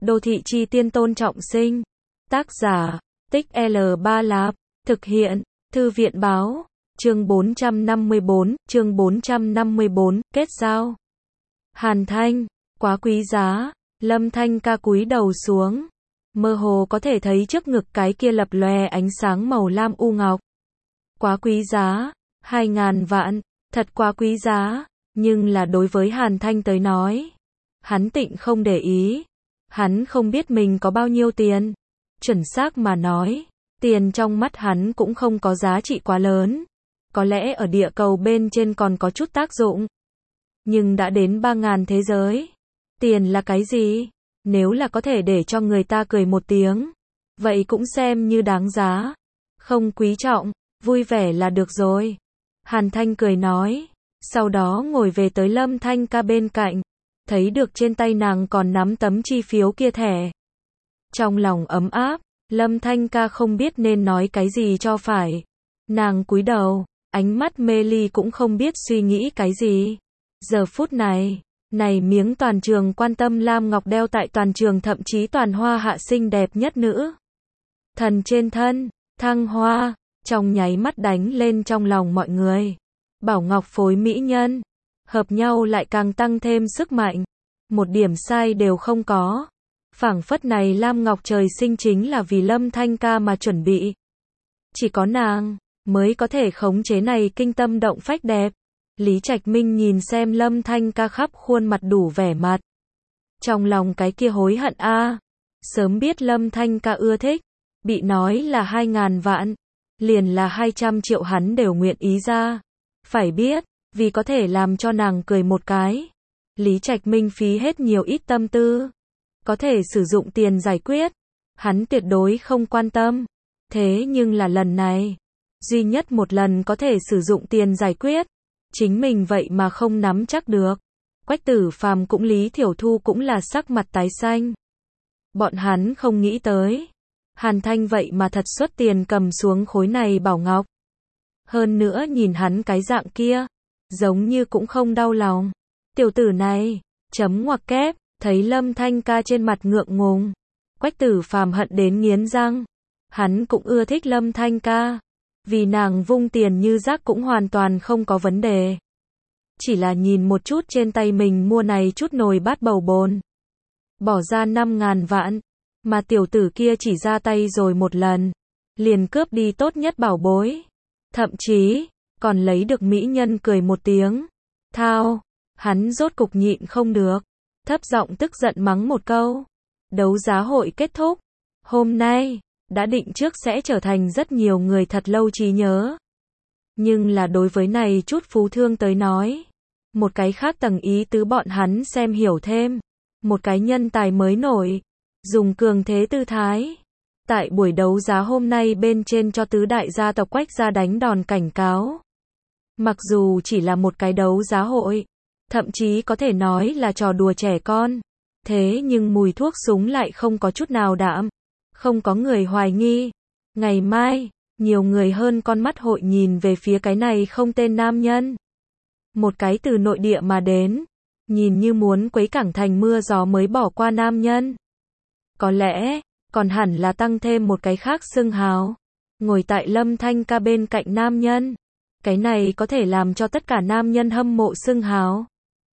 Đô thị chi tiên Tôn Trọng Sinh. Tác giả, Tích L3 Lạp. Thực hiện, Thư viện báo. Chương 454, kết giao. Hàn Thanh, quá quý giá. Lâm Thanh ca cúi đầu xuống. Mơ hồ có thể thấy trước ngực cái kia lập lòe ánh sáng màu lam u ngọc. Quá quý giá, 2.000 vạn, thật quá quý giá, nhưng là đối với Hàn Thanh tới nói. Hắn tịnh không để ý. Hắn không biết mình có bao nhiêu tiền. Chuẩn xác mà nói, tiền trong mắt hắn cũng không có giá trị quá lớn. Có lẽ ở địa cầu bên trên còn có chút tác dụng. Nhưng đã đến 3.000 thế giới. Tiền là cái gì? Nếu là có thể để cho người ta cười một tiếng, vậy cũng xem như đáng giá. Không quý trọng, vui vẻ là được rồi. Hàn Thanh cười nói, sau đó ngồi về tới Lâm Thanh ca bên cạnh, thấy được trên tay nàng còn nắm tấm chi phiếu kia thẻ. Trong lòng ấm áp, Lâm Thanh ca không biết nên nói cái gì cho phải. Nàng cúi đầu, ánh mắt mê ly cũng không biết suy nghĩ cái gì. Giờ phút này, miếng toàn trường quan tâm lam ngọc đeo tại toàn trường thậm chí toàn hoa hạ xinh đẹp nhất nữ thần trên thân, thăng hoa, trong nháy mắt đánh lên trong lòng mọi người. Bảo ngọc phối mỹ nhân, hợp nhau lại càng tăng thêm sức mạnh. Một điểm sai đều không có. Phảng phất này lam ngọc trời sinh chính là vì Lâm Thanh ca mà chuẩn bị. Chỉ có nàng mới có thể khống chế này kinh tâm động phách đẹp. Lý Trạch Minh nhìn xem Lâm Thanh ca khắp khuôn mặt đủ vẻ mặt. Trong lòng cái kia hối hận a. Sớm biết Lâm Thanh ca ưa thích, bị nói là 2.000 vạn, liền là 200 triệu hắn đều nguyện ý ra. Phải biết, vì có thể làm cho nàng cười một cái, Lý Trạch Minh phí hết nhiều ít tâm tư. Có thể sử dụng tiền giải quyết, hắn tuyệt đối không quan tâm. Thế nhưng là lần này, duy nhất một lần có thể sử dụng tiền giải quyết, chính mình vậy mà không nắm chắc được. Quách Tử Phàm cũng Lý Thiểu Thu cũng là sắc mặt tái xanh. Bọn hắn không nghĩ tới. Hàn Thanh vậy mà thật xuất tiền cầm xuống khối này bảo ngọc. Hơn nữa nhìn hắn cái dạng kia, giống như cũng không đau lòng. Tiểu tử này, chấm ngoặc kép, thấy Lâm Thanh ca trên mặt ngượng ngùng. Quách Tử Phàm hận đến nghiến răng. Hắn cũng ưa thích Lâm Thanh ca. Vì nàng vung tiền như rác cũng hoàn toàn không có vấn đề. Chỉ là nhìn một chút trên tay mình mua này chút nồi bát bầu bồn. Bỏ ra 5.000 vạn. Mà tiểu tử kia chỉ ra tay rồi một lần. Liền cướp đi tốt nhất bảo bối. Thậm chí, còn lấy được mỹ nhân cười một tiếng. Thao, hắn rốt cục nhịn không được. Thấp giọng tức giận mắng một câu. Đấu giá hội kết thúc. Hôm nay, đã định trước sẽ trở thành rất nhiều người thật lâu trí nhớ. Nhưng là đối với này chút phú thương tới nói. Một cái khác tầng ý tứ bọn hắn xem hiểu thêm. Một cái nhân tài mới nổi. Dùng cường thế tư thái. Tại buổi đấu giá hôm nay bên trên cho tứ đại gia tộc Quách gia đánh đòn cảnh cáo. Mặc dù chỉ là một cái đấu giá hội. Thậm chí có thể nói là trò đùa trẻ con. Thế nhưng mùi thuốc súng lại không có chút nào đạm. Không có người hoài nghi. Ngày mai, nhiều người hơn con mắt hội nhìn về phía cái này không tên nam nhân. Một cái từ nội địa mà đến. Nhìn như muốn quấy cảng thành mưa gió mới bỏ qua nam nhân. Có lẽ, còn hẳn là tăng thêm một cái khác xưng hào. Ngồi tại Lâm Thanh ca bên cạnh nam nhân. Cái này có thể làm cho tất cả nam nhân hâm mộ xưng hào.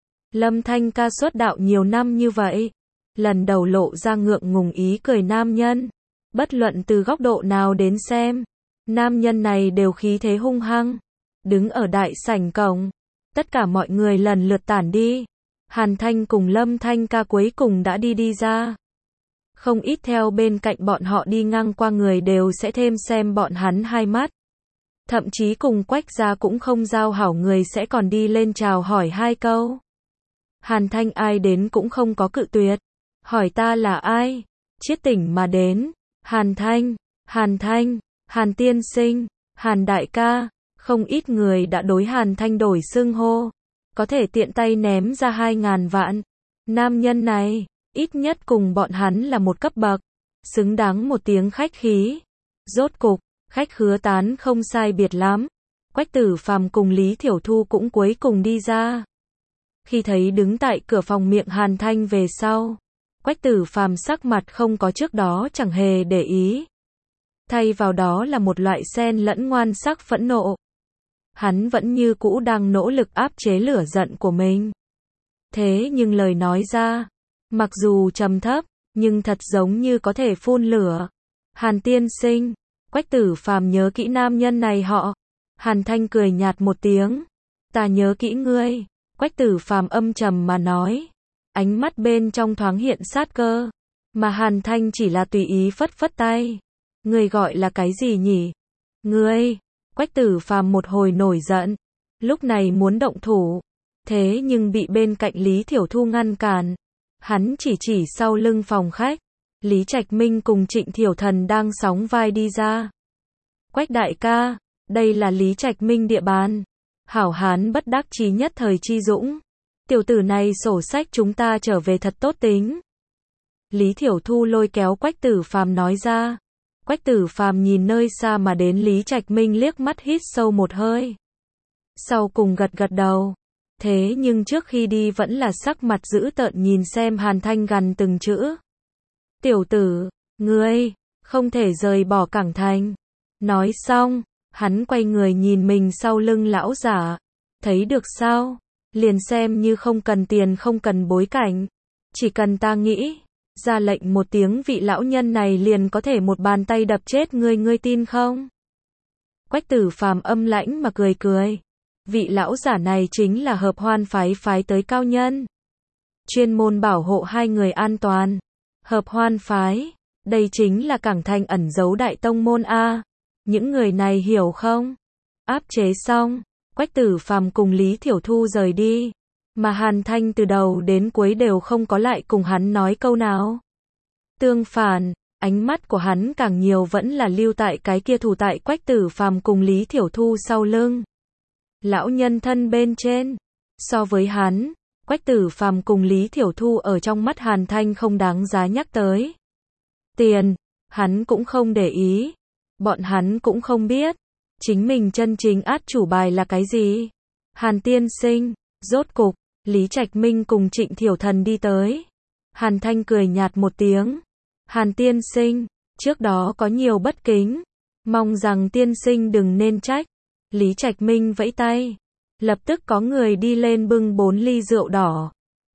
Lâm Thanh ca xuất đạo nhiều năm như vậy. Lần đầu lộ ra ngượng ngùng ý cười nam nhân. Bất luận từ góc độ nào đến xem. Nam nhân này đều khí thế hung hăng. Đứng ở đại sảnh cổng. Tất cả mọi người lần lượt tản đi. Hàn Thanh cùng Lâm Thanh ca cuối cùng đã đi ra. Không ít theo bên cạnh bọn họ đi ngang qua người đều sẽ thêm xem bọn hắn hai mắt. Thậm chí cùng Quách gia cũng không giao hảo người sẽ còn đi lên chào hỏi hai câu. Hàn Thanh ai đến cũng không có cự tuyệt. Hỏi ta là ai? Chiết tỉnh mà đến. Hàn Thanh, Hàn tiên sinh, Hàn đại ca. Không ít người đã đối Hàn Thanh đổi xưng hô. Có thể tiện tay ném ra 2.000 vạn. Nam nhân này, ít nhất cùng bọn hắn là một cấp bậc. Xứng đáng một tiếng khách khí. Rốt cục, khách khứa tán không sai biệt lắm. Quách Tử Phàm cùng Lý Thiểu Thu cũng cuối cùng đi ra. Khi thấy đứng tại cửa phòng miệng Hàn Thanh về sau, Quách Tử Phàm sắc mặt không có trước đó chẳng hề để ý. Thay vào đó là một loại xen lẫn ngoan sắc phẫn nộ. Hắn vẫn như cũ đang nỗ lực áp chế lửa giận của mình. Thế nhưng lời nói ra, mặc dù trầm thấp, nhưng thật giống như có thể phun lửa. Hàn tiên sinh, Quách Tử Phàm nhớ kỹ nam nhân này họ. Hàn Thanh cười nhạt một tiếng. Ta nhớ kỹ ngươi. Quách Tử Phàm âm trầm mà nói. Ánh mắt bên trong thoáng hiện sát cơ. Mà Hàn Thanh chỉ là tùy ý phất phất tay. Ngươi gọi là cái gì nhỉ? Ngươi. Quách Tử Phàm một hồi nổi giận. Lúc này muốn động thủ. Thế nhưng bị bên cạnh Lý Thiểu Thu ngăn cản. Hắn chỉ sau lưng phòng khách. Lý Trạch Minh cùng Trịnh Thiểu Thần đang sóng vai đi ra. Quách đại ca, đây là Lý Trạch Minh địa bàn. Hảo hán bất đắc chí nhất thời chi dũng. Tiểu tử này sổ sách chúng ta trở về thật tốt tính. Lý Thiểu Thu lôi kéo Quách Tử Phàm nói ra. Quách Tử Phàm nhìn nơi xa mà đến Lý Trạch Minh liếc mắt hít sâu một hơi. Sau cùng gật gật đầu. Thế nhưng trước khi đi vẫn là sắc mặt dữ tợn nhìn xem Hàn Thanh gằn từng chữ. Tiểu tử, ngươi, không thể rời bỏ Cảng Thành. Nói xong, hắn quay người nhìn mình sau lưng lão giả. Thấy được sao? Liền xem như không cần tiền không cần bối cảnh. Chỉ cần ta nghĩ, ra lệnh một tiếng vị lão nhân này liền có thể một bàn tay đập chết ngươi, ngươi tin không? Quách Tử Phàm âm lãnh mà cười cười. Vị lão giả này chính là Hợp Hoan phái phái tới cao nhân. Chuyên môn bảo hộ hai người an toàn. Hợp Hoan phái, đây chính là Cảng Thành ẩn giấu đại tông môn A. Những người này hiểu không? Áp chế xong, Quách Tử Phàm cùng Lý Thiểu Thu rời đi. Mà Hàn Thanh từ đầu đến cuối đều không có lại cùng hắn nói câu nào. Tương phản, ánh mắt của hắn càng nhiều vẫn là lưu tại cái kia thủ tại Quách Tử Phàm cùng Lý Thiểu Thu sau lưng. Lão nhân thân bên trên. So với hắn, Quách Tử Phàm cùng Lý Thiểu Thu ở trong mắt Hàn Thanh không đáng giá nhắc tới. Tiền, hắn cũng không để ý. Bọn hắn cũng không biết. Chính mình chân chính át chủ bài là cái gì? Hàn tiên sinh, rốt cục, Lý Trạch Minh cùng Trịnh Thiểu Thần đi tới. Hàn Thanh cười nhạt một tiếng. Hàn tiên sinh, trước đó có nhiều bất kính. Mong rằng tiên sinh đừng nên trách. Lý Trạch Minh vẫy tay. Lập tức có người đi lên bưng 4 ly rượu đỏ.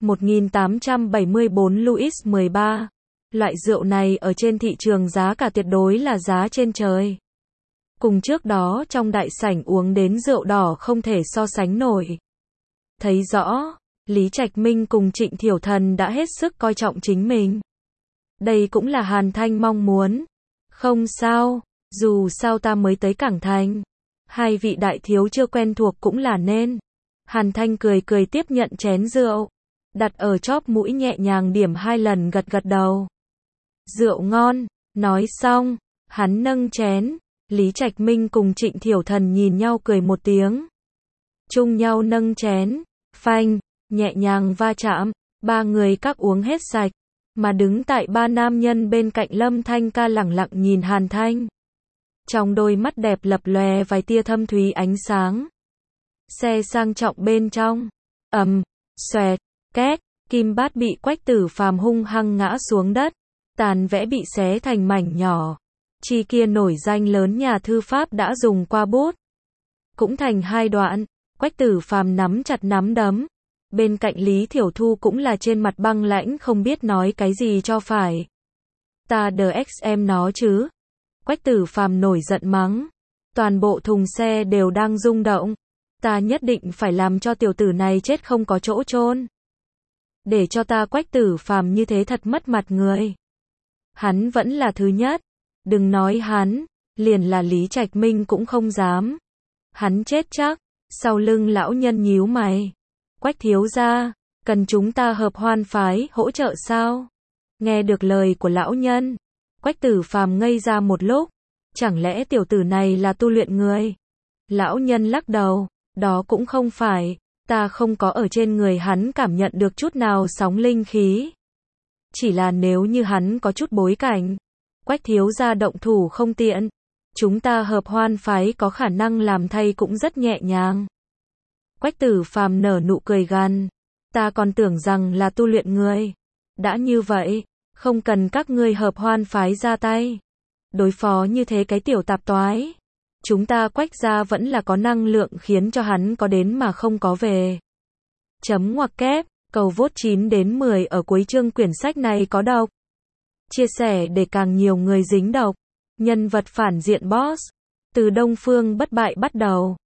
1874 Louis 13. Loại rượu này ở trên thị trường giá cả tuyệt đối là giá trên trời. Cùng trước đó trong đại sảnh uống đến rượu đỏ không thể so sánh nổi. Thấy rõ, Lý Trạch Minh cùng Trịnh Thiểu Thần đã hết sức coi trọng chính mình. Đây cũng là Hàn Thanh mong muốn. Không sao, dù sao ta mới tới Cảng Thành. Hai vị đại thiếu chưa quen thuộc cũng là nên. Hàn Thanh cười cười tiếp nhận chén rượu. Đặt ở chóp mũi nhẹ nhàng điểm 2 lần gật gật đầu. Rượu ngon, nói xong, hắn nâng chén. Lý Trạch Minh cùng Trịnh Thiểu Thần nhìn nhau cười một tiếng. Chung nhau nâng chén, phanh, nhẹ nhàng va chạm, ba người các uống hết sạch. Mà đứng tại ba nam nhân bên cạnh Lâm Thanh Ca lẳng lặng nhìn Hàn Thanh. Trong đôi mắt đẹp lập lòe vài tia thâm thúy ánh sáng. Xe sang trọng bên trong. Xoẹt, két, kim bát bị Quách Tử Phàm hung hăng ngã xuống đất. Tàn vẽ bị xé thành mảnh nhỏ. Chi kia nổi danh lớn nhà thư pháp đã dùng qua bút. Cũng thành 2 đoạn. Quách Tử Phàm nắm chặt nắm đấm. Bên cạnh Lý Thiểu Thu cũng là trên mặt băng lãnh không biết nói cái gì cho phải. Ta DXM nó chứ. Quách Tử Phàm nổi giận mắng. Toàn bộ thùng xe đều đang rung động. Ta nhất định phải làm cho tiểu tử này chết không có chỗ chôn. Để cho ta Quách Tử Phàm như thế thật mất mặt người. Hắn vẫn là thứ nhất. Đừng nói hắn, liền là Lý Trạch Minh cũng không dám. Hắn chết chắc. Sau lưng lão nhân nhíu mày. Quách thiếu gia, cần chúng ta Hợp Hoan phái hỗ trợ sao? Nghe được lời của lão nhân, Quách Tử Phàm ngây ra một lúc. Chẳng lẽ tiểu tử này là tu luyện người? Lão nhân lắc đầu, đó cũng không phải, ta không có ở trên người hắn cảm nhận được chút nào sóng linh khí. Chỉ là nếu như hắn có chút bối cảnh, Quách thiếu gia động thủ không tiện, chúng ta Hợp Hoan phái có khả năng làm thay cũng rất nhẹ nhàng. Quách Tử Phàm nở nụ cười gằn, ta còn tưởng rằng là tu luyện người. Đã như vậy, không cần các ngươi hợp hoan phái ra tay. Đối phó như thế cái tiểu tạp toái. Chúng ta Quách gia vẫn là có năng lượng khiến cho hắn có đến mà không có về. Chấm ngoặc kép, cầu vote 9 đến 10 ở cuối chương quyển sách này có độc. Chia sẻ để càng nhiều người dính độc. Nhân vật phản diện boss. Từ Đông Phương bất bại bắt đầu.